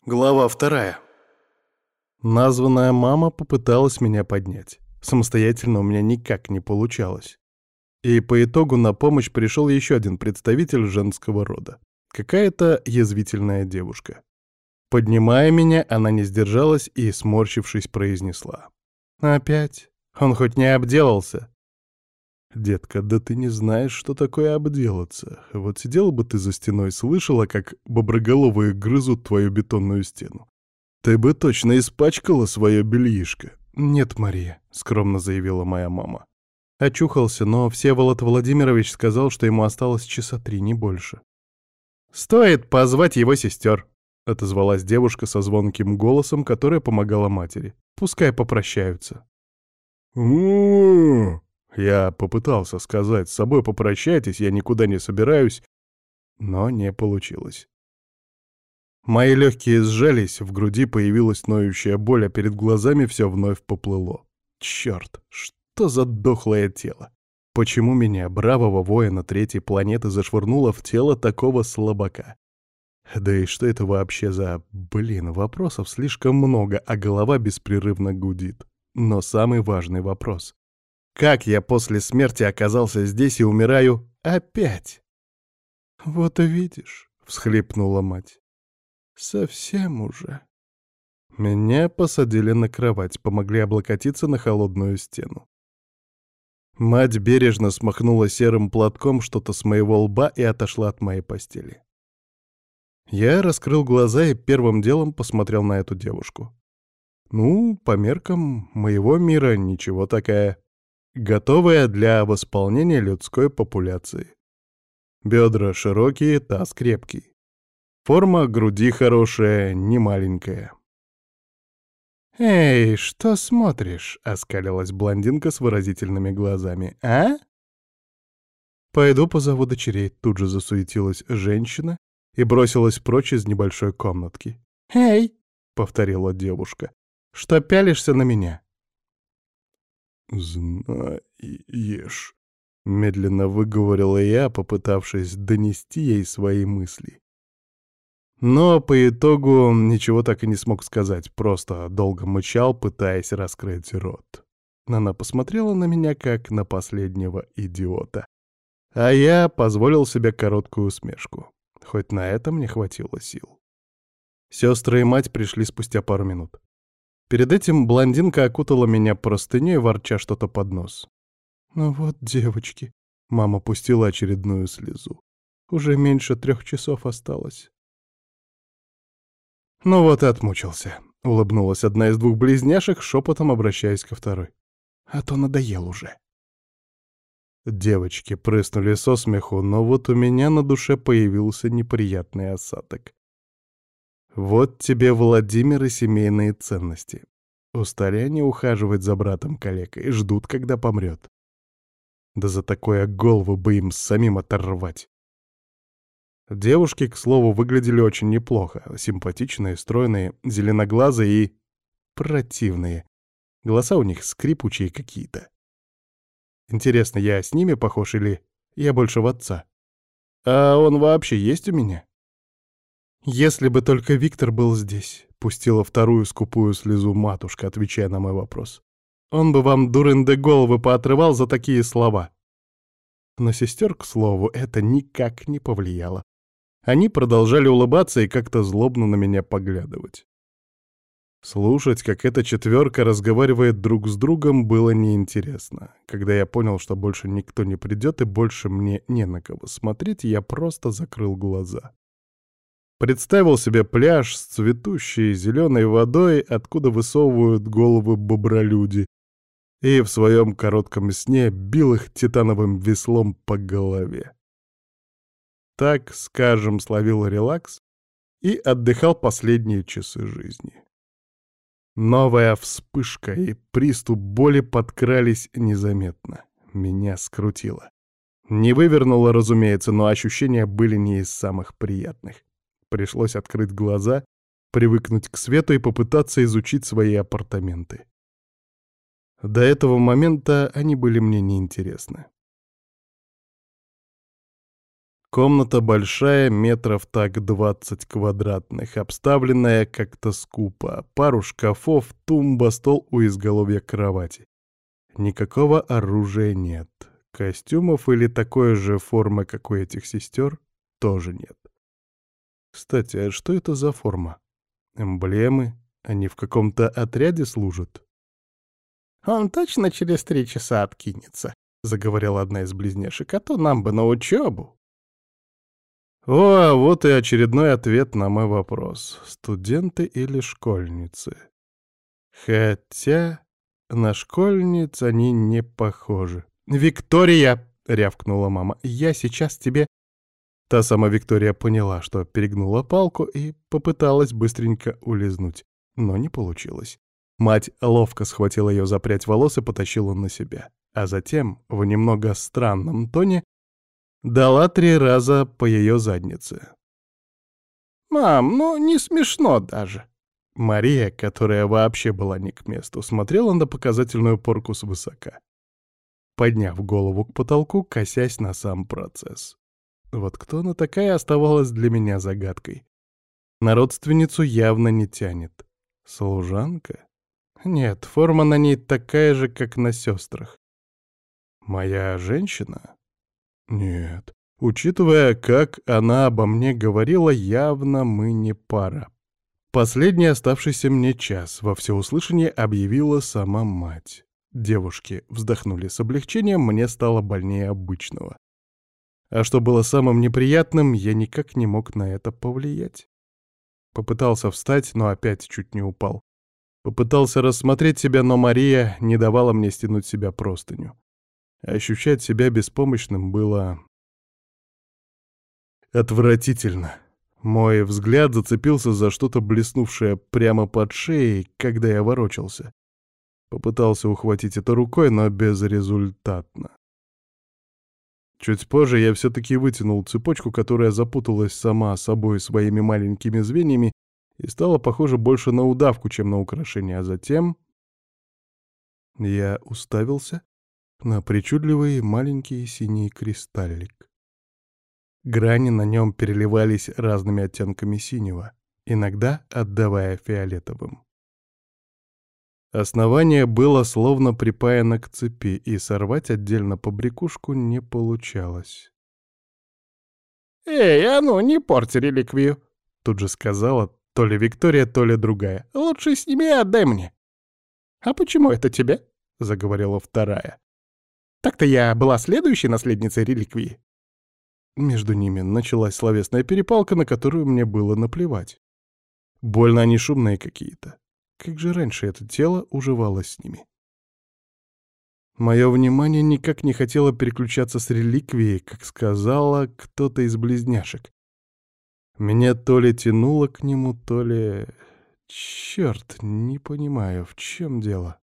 Глава вторая. Названная мама попыталась меня поднять. Самостоятельно у меня никак не получалось. И по итогу на помощь пришел еще один представитель женского рода. Какая-то язвительная девушка. Поднимая меня, она не сдержалась и, сморщившись, произнесла: «Опять? Он хоть не обделался?» «Детка, да ты не знаешь, что такое обделаться. Вот сидела бы ты за стеной, слышала, как боброголовые грызут твою бетонную стену. Ты бы точно испачкала свое бельишко». «Нет, Мария», — скромно заявила моя мама. Очухался, но Всеволод Владимирович сказал, что ему осталось часа 3, не больше. «Стоит позвать его сестер», — отозвалась девушка со звонким голосом, которая помогала матери. «Пускай попрощаются». «У-у-у!» Я попытался сказать: «С собой попрощайтесь, я никуда не собираюсь», но не получилось. Мои легкие сжались, в груди появилась ноющая боль, а перед глазами все вновь поплыло. Черт, что за дохлое тело? Почему меня, бравого воина третьей планеты, зашвырнуло в тело такого слабака? Да и что это вообще за... вопросов слишком много, а голова беспрерывно гудит. Но самый важный вопрос: как я после смерти оказался здесь и умираю опять? «Вот увидишь», — всхлипнула мать. «Совсем уже». Меня посадили на кровать, помогли облокотиться на холодную стену. Мать бережно смахнула серым платком что-то с моего лба и отошла от моей постели. Я раскрыл глаза и первым делом посмотрел на эту девушку. Ну, по меркам моего мира ничего такая. Готовая для восполнения людской популяции. Бедра широкие, таз крепкий. Форма груди хорошая, не маленькая. «Эй, что смотришь?» — оскалилась блондинка с выразительными глазами. «А?» «Пойду позову дочерей», — тут же засуетилась женщина и бросилась прочь из небольшой комнатки. «Эй!» — повторила девушка. «Что пялишься на меня?» «Знаешь», — медленно выговорила я, попытавшись донести ей свои мысли. Но по итогу ничего так и не смог сказать, просто долго мычал, пытаясь раскрыть рот. Она посмотрела на меня, как на последнего идиота. А я позволил себе короткую усмешку. Хоть на это мне хватило сил. Сестры и мать пришли спустя пару минут. Перед этим блондинка окутала меня простыней, ворча что-то под нос. «Ну вот, девочки», — мама пустила очередную слезу. «Уже меньше 3 часов осталось». «Ну вот и отмучился», — улыбнулась одна из двух близняшек, шепотом обращаясь ко второй. «А то надоел уже». Девочки прыснули со смеху, но вот у меня на душе появился неприятный осадок. Вот тебе, Владимир, и семейные ценности. Устали они ухаживать за братом-калекой и ждут, когда помрет. Да за такое голову бы им самим оторвать. Девушки, к слову, выглядели очень неплохо. Симпатичные, стройные, зеленоглазые и... противные. Голоса у них скрипучие какие-то. Интересно, я с ними похож или я больше в отца? А он вообще есть у меня? Если бы только Виктор был здесь, пустила вторую скупую слезу матушка, отвечая на мой вопрос. Он бы вам, дурында, головы поотрывал за такие слова. На сестер, к слову, это никак не повлияло. Они продолжали улыбаться и как-то злобно на меня поглядывать. Слушать, как эта четверка разговаривает друг с другом, было неинтересно. Когда я понял, что больше никто не придет и больше мне не на кого смотреть, я просто закрыл глаза. Представил себе пляж с цветущей зеленой водой, откуда высовывают головы бобролюди, и в своем коротком сне бил их титановым веслом по голове. Так, скажем, словил релакс и отдыхал последние часы жизни. Новая вспышка и приступ боли подкрались незаметно. Меня скрутило. Не вывернуло, разумеется, но ощущения были не из самых приятных. Пришлось открыть глаза, привыкнуть к свету и попытаться изучить свои апартаменты. До этого момента они были мне неинтересны. Комната большая, метров так 20 квадратных, обставленная как-то скупо. Пару шкафов, тумба, стол у изголовья кровати. Никакого оружия нет. Костюмов или такой же формы, как у этих сестер, тоже нет. Кстати, а что это за форма? Эмблемы? Они в каком-то отряде служат? «Он точно через 3 часа откинется», — заговорила одна из близняшек, «а то нам бы на учебу». О, вот и очередной ответ на мой вопрос. Студенты или школьницы? Хотя на школьниц они не похожи. «Виктория!» — рявкнула мама. «Я сейчас тебе...» Та сама Виктория поняла, что перегнула палку и попыталась быстренько улизнуть. Но не получилось. Мать ловко схватила ее за прядь волос и потащила на себя. А затем, в немного странном тоне, дала 3 раза по ее заднице. «Мам, ну не смешно даже». Мария, которая вообще была не к месту, смотрела на показательную порку свысока, подняв голову к потолку, косясь на сам процесс. Вот кто она такая, оставалась для меня загадкой. На родственницу явно не тянет. Служанка? Нет, форма на ней такая же, как на сестрах. Моя женщина? Нет. Учитывая, как она обо мне говорила, явно мы не пара. Последний оставшийся мне час во всеуслышание объявила сама мать. Девушки вздохнули с облегчением, мне стало больнее обычного. А что было самым неприятным, я никак не мог на это повлиять. Попытался встать, но опять чуть не упал. Попытался рассмотреть себя, но Мария не давала мне стянуть с себя простыню. Ощущать себя беспомощным было отвратительно. Мой взгляд зацепился за что-то блеснувшее прямо под шеей, когда я ворочался. Попытался ухватить это рукой, но безрезультатно. Чуть позже я все-таки вытянул цепочку, которая запуталась сама собой своими маленькими звеньями и стала похожа больше на удавку, чем на украшение, а затем я уставился на причудливый маленький синий кристаллик. Грани на нем переливались разными оттенками синего, иногда отдавая фиолетовым. Основание было словно припаяно к цепи, и сорвать отдельно побрякушку не получалось. «Эй, а ну, не порти реликвию!» — тут же сказала то ли Виктория, то ли другая. «Лучше сними и отдай мне». «А почему это тебе?» — заговорила вторая. «Так-то я была следующей наследницей реликвии». Между ними началась словесная перепалка, на которую мне было наплевать. Больно они шумные какие-то. Как же раньше это тело уживалось с ними? Мое внимание никак не хотело переключаться с реликвией, как сказала кто-то из близняшек. Меня то ли тянуло к нему, то ли... Черт, не понимаю, в чем дело.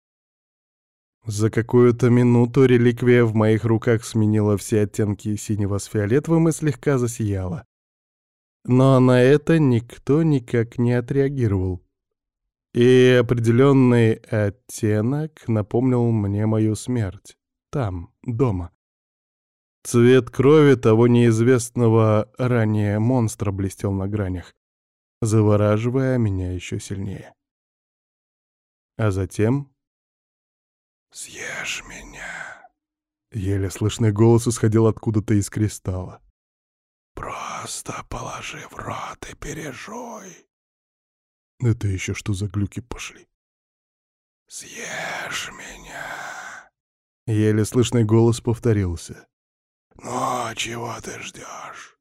За какую-то минуту реликвия в моих руках сменила все оттенки синего с фиолетовым и слегка засияла. Но на это никто никак не отреагировал. И определенный оттенок напомнил мне мою смерть. Там, дома. Цвет крови того неизвестного ранее монстра блестел на гранях, завораживая меня еще сильнее. А затем... «Съешь меня!» Еле слышный голос исходил откуда-то из кристалла. «Просто положи в рот и пережуй!» Это еще что за глюки пошли? «Съешь меня!» Еле слышный голос повторился. «Ну, чего ты ждешь?»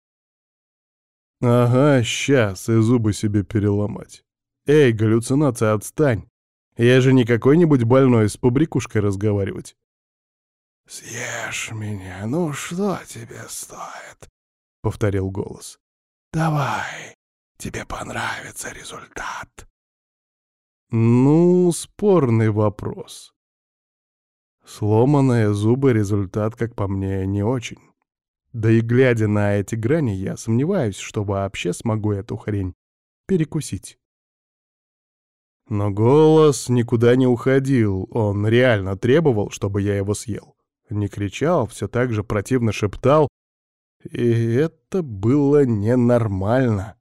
«Ага, сейчас, и зубы себе переломать. Эй, галлюцинация, отстань! Я же не какой-нибудь больной с побрякушкой разговаривать». «Съешь меня, ну что тебе стоит?» — повторил голос. «Давай, тебе понравится результат». Ну, спорный вопрос. Сломанные зубы — результат, как по мне, не очень. Да и глядя на эти грани, я сомневаюсь, что вообще смогу эту хрень перекусить. Но голос никуда не уходил, он реально требовал, чтобы я его съел. Не кричал, все так же противно шептал, И это было ненормально.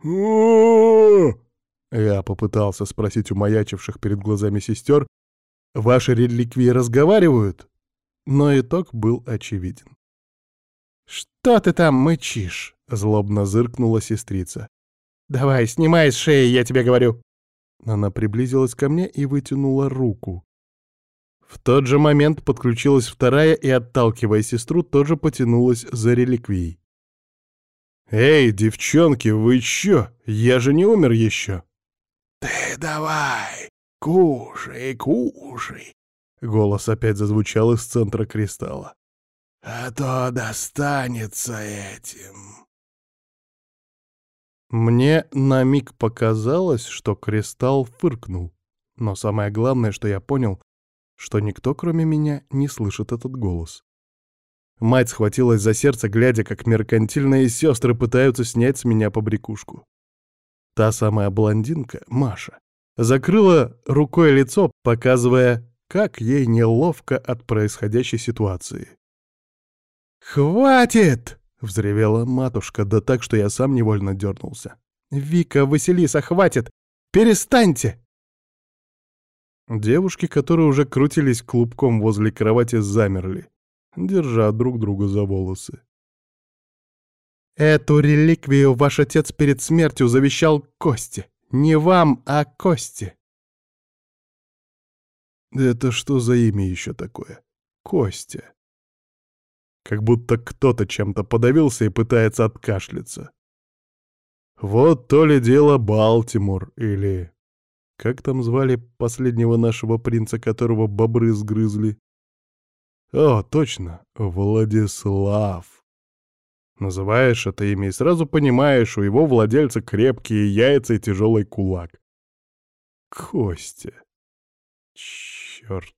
Я попытался спросить у маячивших перед глазами сестер, «Ваши реликвии разговаривают?» Но итог был очевиден. «Что ты там мычишь?» — злобно зыркнула сестрица. «Давай, снимай с шеи, я тебе говорю!» Она приблизилась ко мне и вытянула руку. В тот же момент подключилась вторая и, отталкивая сестру, тоже потянулась за реликвией. «Эй, девчонки, вы чё? Я же не умер еще!» «Ты давай, кушай, кушай!» Голос опять зазвучал из центра кристалла. «А то достанется этим!» Мне на миг показалось, что кристалл фыркнул. Но самое главное, что я понял, что никто, кроме меня, не слышит этот голос. Мать схватилась за сердце, глядя, как меркантильные сестры пытаются снять с меня побрякушку. Та самая блондинка, Маша, закрыла рукой лицо, показывая, как ей неловко от происходящей ситуации. «Хватит!» — взревела матушка, да так, что я сам невольно дернулся. «Вика, Василиса, хватит! Перестаньте!» Девушки, которые уже крутились клубком возле кровати, замерли, держа друг друга за волосы. «Эту реликвию ваш отец перед смертью завещал Косте. Не вам, а Косте». Это что за имя еще такое? Костя. Как будто кто-то чем-то подавился и пытается откашляться. Вот то ли дело Балтимор, или... Как там звали последнего нашего принца, которого бобры сгрызли? О, точно, Владислав. Называешь это имя и сразу понимаешь, у его владельца крепкие яйца и тяжелый кулак. Костя. Черт.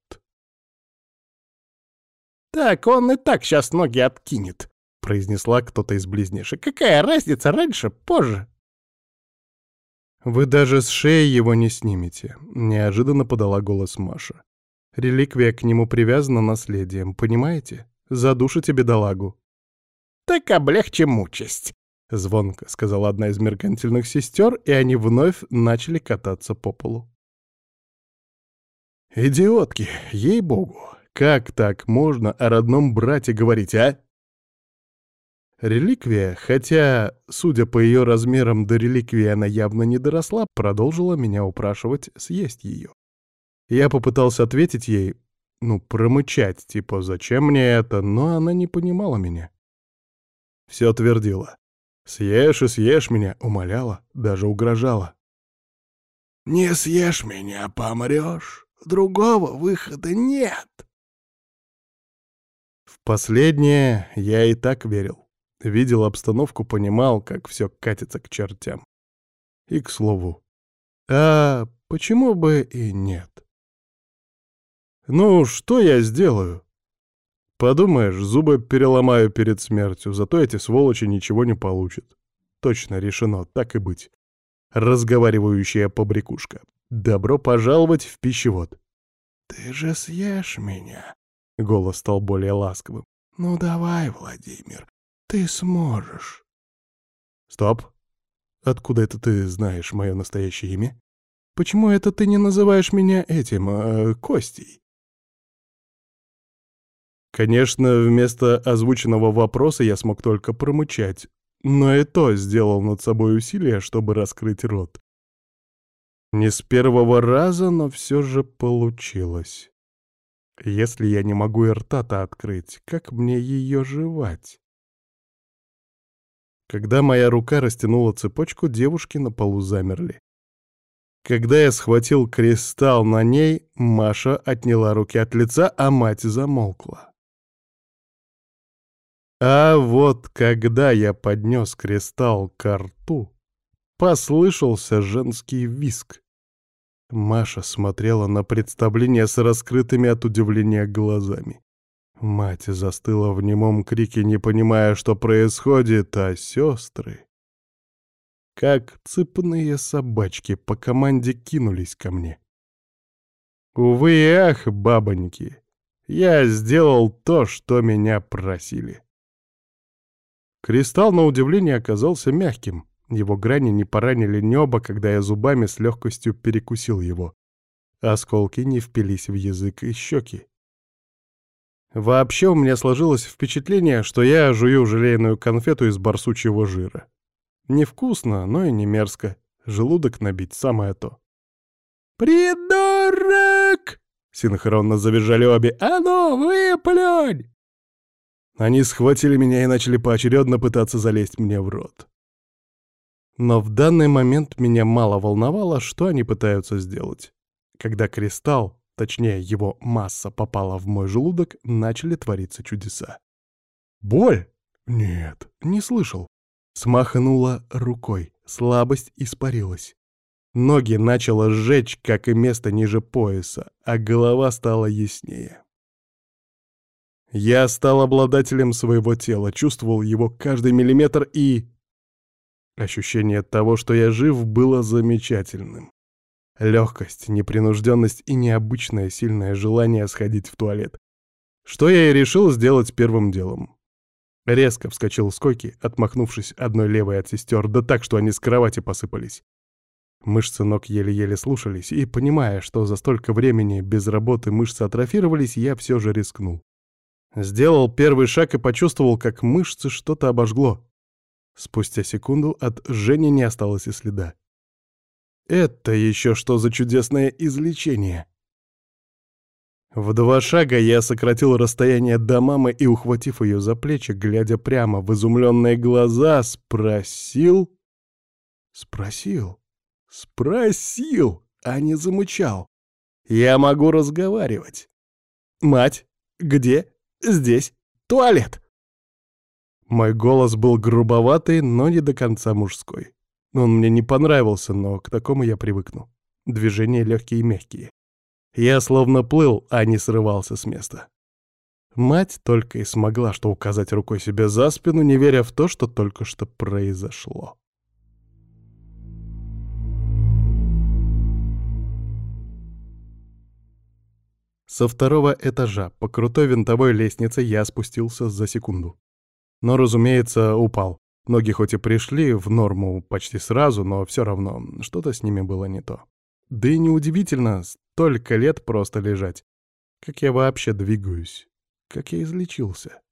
«Так он и так сейчас ноги откинет», — произнесла кто-то из близнешек. «Какая разница, раньше, позже?» «Вы даже с шеи его не снимете», — неожиданно подала голос Маша. «Реликвия к нему привязана наследием, понимаете? Задушите бедолагу». «Так облегчим участь», — звонко сказала одна из меркантильных сестер, и они вновь начали кататься по полу. «Идиотки, ей-богу, как так можно о родном брате говорить, а?» Реликвия, хотя, судя по ее размерам, до реликвии она явно не доросла, продолжила меня упрашивать съесть ее. Я попытался ответить ей, промычать, типа, зачем мне это, но она не понимала меня. Все твердила. «Съешь и съешь меня», умоляла, даже угрожала. «Не съешь меня, помрешь. Другого выхода нет». В последнее я и так верил. Видел обстановку, понимал, как все катится к чертям. И, к слову, а почему бы и нет? Ну, что я сделаю? Подумаешь, зубы переломаю перед смертью, зато эти сволочи ничего не получат. Точно решено, так и быть. Разговаривающая побрякушка. Добро пожаловать в пищевод. «Ты же съешь меня», — голос стал более ласковым. «Ну давай, Владимир, ты сможешь». Стоп. Откуда это ты знаешь мое настоящее имя? Почему это ты не называешь меня этим, Костей? Конечно, вместо озвученного вопроса я смог только промычать, но и то сделал над собой усилие, чтобы раскрыть рот. Не с первого раза, но все же получилось. Если я не могу и рта-то открыть, как мне ее жевать? Когда моя рука растянула цепочку, девушки на полу замерли. Когда я схватил кристалл на ней, Маша отняла руки от лица, а мать замолкла. А вот когда я поднес кристалл ко рту, послышался женский визг. Маша смотрела на представление с раскрытыми от удивления глазами. Мать застыла в немом крике, не понимая, что происходит, а сестры, как цепные собачки, по команде кинулись ко мне. Увы и ах, бабоньки, я сделал то, что меня просили. Кристалл, на удивление, оказался мягким. Его грани не поранили небо, когда я зубами с легкостью перекусил его. Осколки не впились в язык и щеки. Вообще у меня сложилось впечатление, что я жую желейную конфету из барсучьего жира. Невкусно, но и не мерзко. Желудок набить — самое то. «Придурок!» — синхронно завизжали обе. «А ну, выплюнь!» Они схватили меня и начали поочередно пытаться залезть мне в рот. Но в данный момент меня мало волновало, что они пытаются сделать. Когда кристалл, точнее его масса, попала в мой желудок, начали твориться чудеса. Боль? Нет, не слышал. Смахнула рукой, слабость испарилась. Ноги начало сжечь, как и место ниже пояса, а голова стала яснее. Я стал обладателем своего тела, чувствовал его каждый миллиметр и... Ощущение того, что я жив, было замечательным. Легкость, непринужденность и необычное сильное желание сходить в туалет. Что я и решил сделать первым делом. Резко вскочил с койки, отмахнувшись одной левой от сестер, да так, что они с кровати посыпались. Мышцы ног еле-еле слушались, и, понимая, что за столько времени без работы мышцы атрофировались, я все же рискнул. Сделал первый шаг и почувствовал, как мышцы что-то обожгло. Спустя секунду от жжения не осталось и следа. Это еще что за чудесное излечение? В 2 шага я сократил расстояние до мамы и, ухватив ее за плечи, глядя прямо в изумленные глаза, спросил, а не замычал. Я могу разговаривать. «Мать, где здесь туалет?» Мой голос был грубоватый, но не до конца мужской. Он мне не понравился, но к такому я привыкну. Движения легкие и мягкие. Я словно плыл, а не срывался с места. Мать только и смогла что указать рукой себе за спину, не веря в то, что только что произошло. Со 2-го этажа по крутой винтовой лестнице я спустился за секунду. Но, разумеется, упал. Ноги хоть и пришли в норму почти сразу, но все равно что-то с ними было не то. Да и неудивительно, столько лет просто лежать. Как я вообще двигаюсь? Как я излечился?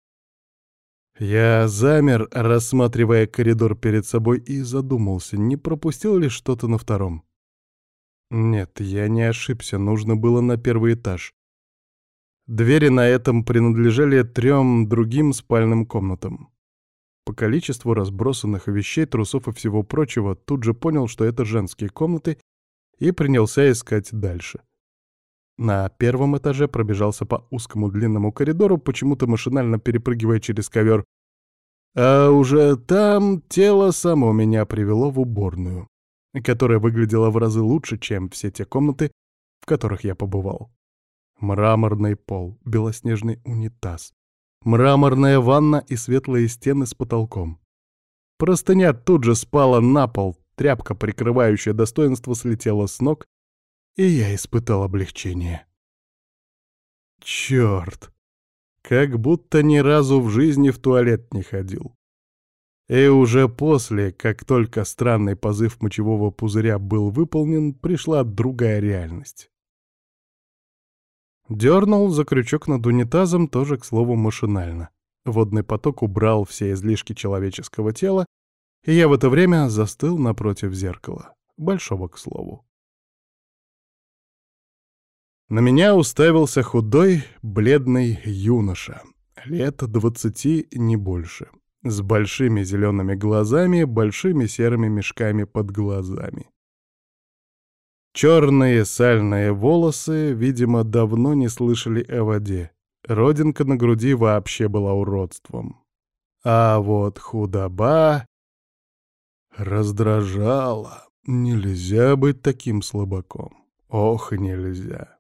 Я замер, рассматривая коридор перед собой, и задумался, не пропустил ли что-то на 2-м. Нет, я не ошибся, нужно было на 1-й этаж. Двери на этом принадлежали 3 другим спальным комнатам. По количеству разбросанных вещей, трусов и всего прочего, тут же понял, что это женские комнаты, и принялся искать дальше. На 1-м этаже пробежался по узкому длинному коридору, почему-то машинально перепрыгивая через ковер. А уже там тело само меня привело в уборную, которая выглядела в разы лучше, чем все те комнаты, в которых я побывал. Мраморный пол, белоснежный унитаз, мраморная ванна и светлые стены с потолком. Простыня тут же спала на пол, тряпка, прикрывающая достоинство, слетела с ног, и я испытал облегчение. Черт! Как будто ни разу в жизни в туалет не ходил. И уже после, как только странный позыв мочевого пузыря был выполнен, пришла другая реальность. Дернул за крючок над унитазом, тоже, к слову, машинально. Водный поток убрал все излишки человеческого тела, и я в это время застыл напротив зеркала. Большого, к слову. На меня уставился худой, бледный юноша. Лет 20, не больше. С большими зелеными глазами, большими серыми мешками под глазами. Черные сальные волосы, видимо, давно не слышали о воде. Родинка на груди вообще была уродством. А вот худоба раздражала. Нельзя быть таким слабаком. Ох, нельзя.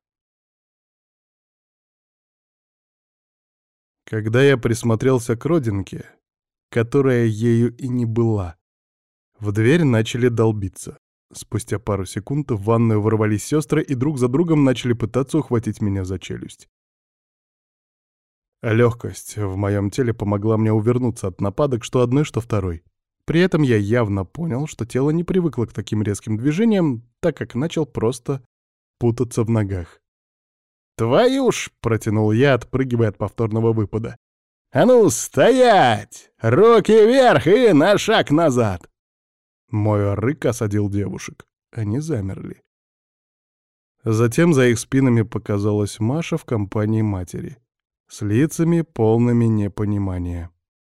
Когда я присмотрелся к родинке, которая ею и не была, в дверь начали долбиться. Спустя пару секунд в ванную ворвались сестры и друг за другом начали пытаться ухватить меня за челюсть. Легкость в моем теле помогла мне увернуться от нападок, что одной, что второй. При этом я явно понял, что тело не привыкло к таким резким движениям, так как начал просто путаться в ногах. «Твою ж!» — протянул я, отпрыгивая от повторного выпада. «А ну, стоять! Руки вверх и на шаг назад!» Мой рык осадил девушек. Они замерли. Затем за их спинами показалась Маша в компании матери, с лицами полными непонимания.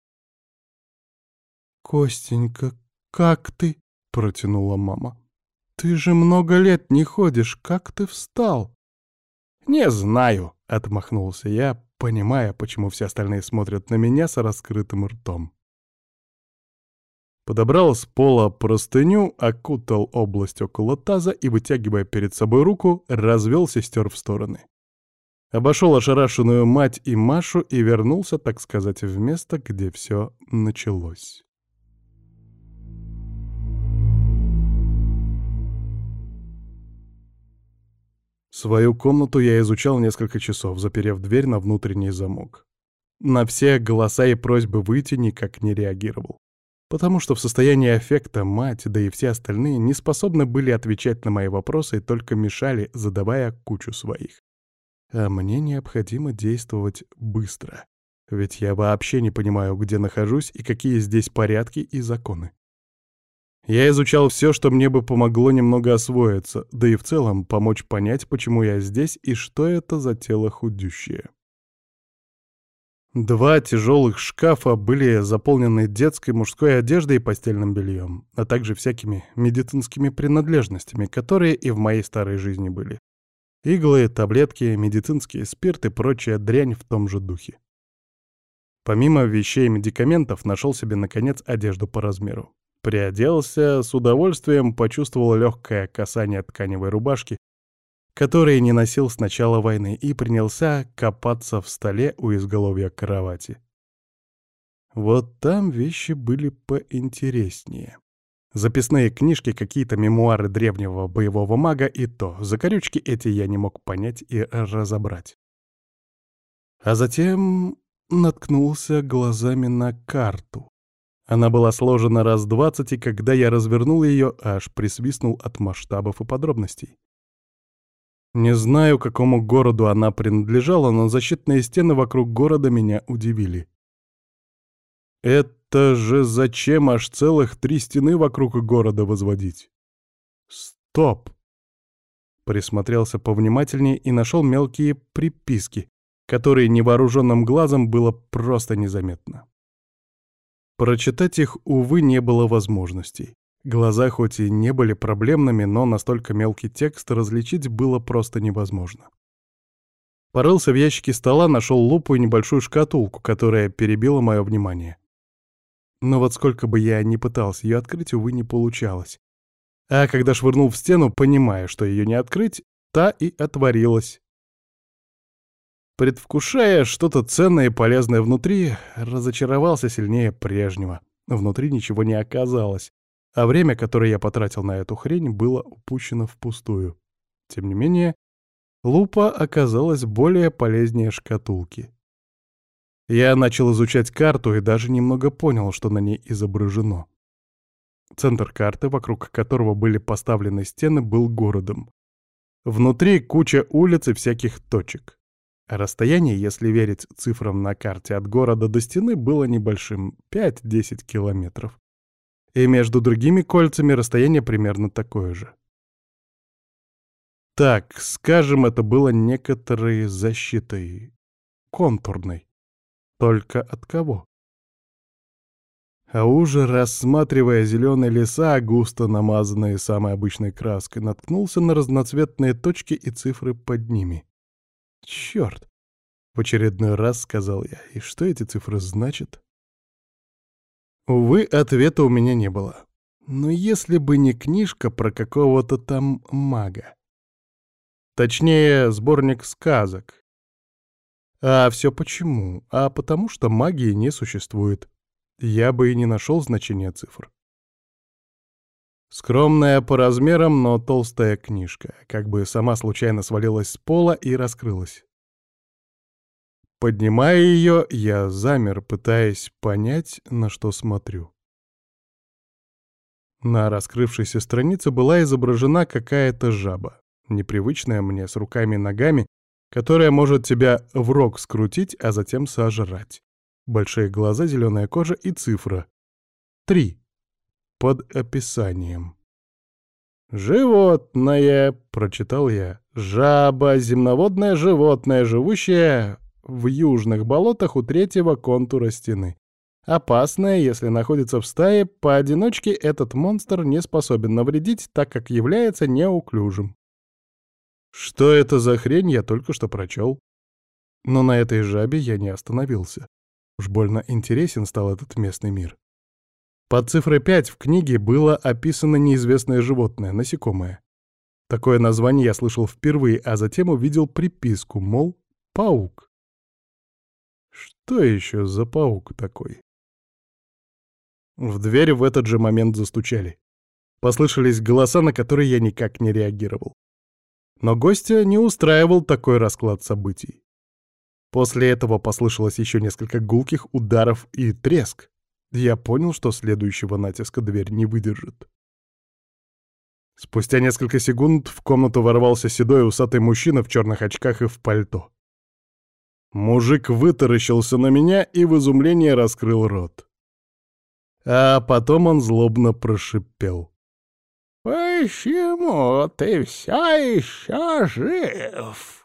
«Костенька, как ты?» — протянула мама. «Ты же много лет не ходишь, как ты встал?» «Не знаю», — отмахнулся я, понимая, почему все остальные смотрят на меня с раскрытым ртом. Подобрал с пола простыню, окутал область около таза и, вытягивая перед собой руку, развел сестер в стороны. Обошел ошарашенную мать и Машу и вернулся, так сказать, в место, где все началось. Свою комнату я изучал несколько часов, заперев дверь на внутренний замок. На все голоса и просьбы выйти никак не реагировал. Потому что в состоянии аффекта мать, да и все остальные не способны были отвечать на мои вопросы и только мешали, задавая кучу своих. А мне необходимо действовать быстро. Ведь я вообще не понимаю, где нахожусь и какие здесь порядки и законы. Я изучал все, что мне бы помогло немного освоиться, да и в целом помочь понять, почему я здесь и что это за тело худющее. 2 тяжелых шкафа были заполнены детской мужской одеждой и постельным бельем, а также всякими медицинскими принадлежностями, которые и в моей старой жизни были. Иглы, таблетки, медицинский спирт и прочая дрянь в том же духе. Помимо вещей и медикаментов, нашел себе, наконец, одежду по размеру. Приоделся, с удовольствием почувствовал легкое касание тканевой рубашки, который не носил с начала войны, и принялся копаться в столе у изголовья кровати. Вот там вещи были поинтереснее. Записные книжки, какие-то мемуары древнего боевого мага, и то закорючки эти я не мог понять и разобрать. А затем наткнулся глазами на карту. Она была сложена раз 20, и когда я развернул ее, аж присвистнул от масштабов и подробностей. Не знаю, какому городу она принадлежала, но защитные стены вокруг города меня удивили. Это же зачем аж целых 3 стены вокруг города возводить? Стоп! Присмотрелся повнимательнее и нашел мелкие приписки, которые невооруженным глазом было просто незаметно. Прочитать их, увы, не было возможностей. Глаза хоть и не были проблемными, но настолько мелкий текст различить было просто невозможно. Порылся в ящике стола, нашел лупу и небольшую шкатулку, которая перебила мое внимание. Но вот сколько бы я ни пытался ее открыть, увы, не получалось. А когда швырнул в стену, понимая, что ее не открыть, та и отворилась. Предвкушая что-то ценное и полезное внутри, разочаровался сильнее прежнего. Внутри ничего не оказалось, а время, которое я потратил на эту хрень, было упущено впустую. Тем не менее, лупа оказалась более полезнее шкатулки. Я начал изучать карту и даже немного понял, что на ней изображено. Центр карты, вокруг которого были поставлены стены, был городом. Внутри куча улиц и всяких точек. Расстояние, если верить цифрам на карте, от города до стены было небольшим — 5-10 километров. И между другими кольцами расстояние примерно такое же. Так, скажем, это было некоторой защитой. Контурной. Только от кого? А уже рассматривая зеленые леса, густо намазанные самой обычной краской, наткнулся на разноцветные точки и цифры под ними. Черт! В очередной раз сказал я. И что эти цифры значат? Увы, ответа у меня не было. Но если бы не книжка про какого-то там мага. Точнее, сборник сказок. А все почему? А потому что магии не существует. Я бы и не нашел значения цифр. Скромная по размерам, но толстая книжка, как бы сама случайно свалилась с пола и раскрылась. Поднимая ее, я замер, пытаясь понять, на что смотрю. На раскрывшейся странице была изображена какая-то жаба, непривычная мне, с руками и ногами, которая может тебя в рог скрутить, а затем сожрать. Большие глаза, зеленая кожа и цифра. 3. Под описанием. «Животное», — прочитал я. «Жаба — земноводное животное, живущее в южных болотах у третьего контура стены. Опасное, если находится в стае, поодиночке этот монстр не способен навредить, так как является неуклюжим». Что это за хрень, я только что прочел. Но на этой жабе я не остановился. Уж больно интересен стал этот местный мир. Под цифрой 5 в книге было описано неизвестное животное, насекомое. Такое название я слышал впервые, а затем увидел приписку, мол, паук. Что еще за паук такой? В дверь в этот же момент застучали. Послышались голоса, на которые я никак не реагировал. Но гостя не устраивал такой расклад событий. После этого послышалось еще несколько гулких ударов и треск. Я понял, что следующего натиска дверь не выдержит. Спустя несколько секунд в комнату ворвался седой усатый мужчина в черных очках и в пальто. Мужик вытаращился на меня и в изумлении раскрыл рот. А потом он злобно прошипел: «Почему ты все еще жив?»